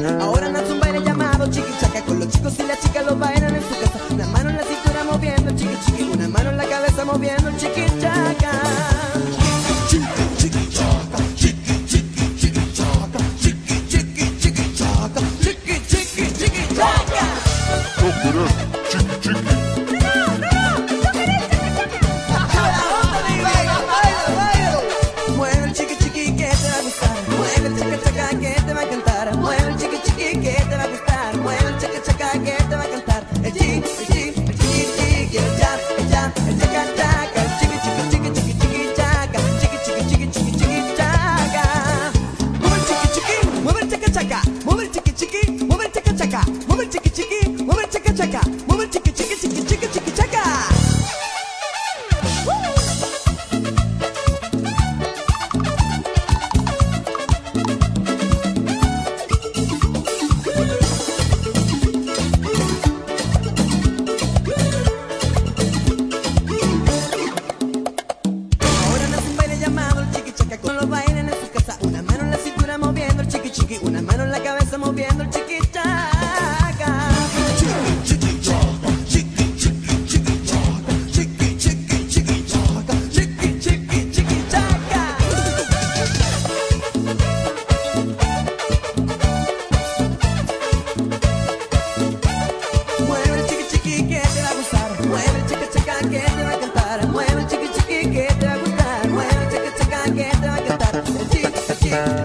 Ahora nace un baile llamado chiqui chaca, con los chicos y las chicas lo bailan en su casa. Una mano en la cintura moviendo el chiqui chiqui, una mano en la cabeza moviendo el chiqui chaca. Chiqui chiqui chaca, chiqui chiqui chiqui chaca, chiqui chiqui chiqui chaca, chiqui chiqui chiqui chaca. Yo querés chiqui chiqui. Mueve el chiqui chiqui que te va a gustar, mueve el chaca chaca que te va a cantar, mueve el chiqui chiqui que te va a gustar, mueve el chaca chaca que te va a cantar. El chiqui chiqui, el chiqui chiqui, el ya, el chaca chaca, el chiqui chiqui chiqui chiqui chiqui chaca, chiqui chiqui chiqui chiqui chiqui chaca. Mueve el chiqui chiqui, mueve el chaca chaca, mueve el chiqui chiqui, mueve el chaca chaca, mueve el chiqui chiqui, mueve el chaca chaca, mueve el chiqui chiqui chiqui chiqui chiqui chaca. Ahora nace un baile llamado el chiqui chaca, con los bailan en su casa. Una mano en la cintura moviendo el chiqui chiqui, una mano en la cabeza moviendo el chiqui chaca. Chiqui chiqui chaca, chiqui chiqui chiqui chaca, chiqui chiqui chiqui chaca, chiqui chiqui chiqui chaca. Mueve el chiqui chiqui que te va a gustar, mueve el chaca chaca que te va a cantar, mueve el chiqui chiqui que te va a gustar, mueve el chaca chaca que te va a cantar. El chiqui chiqui.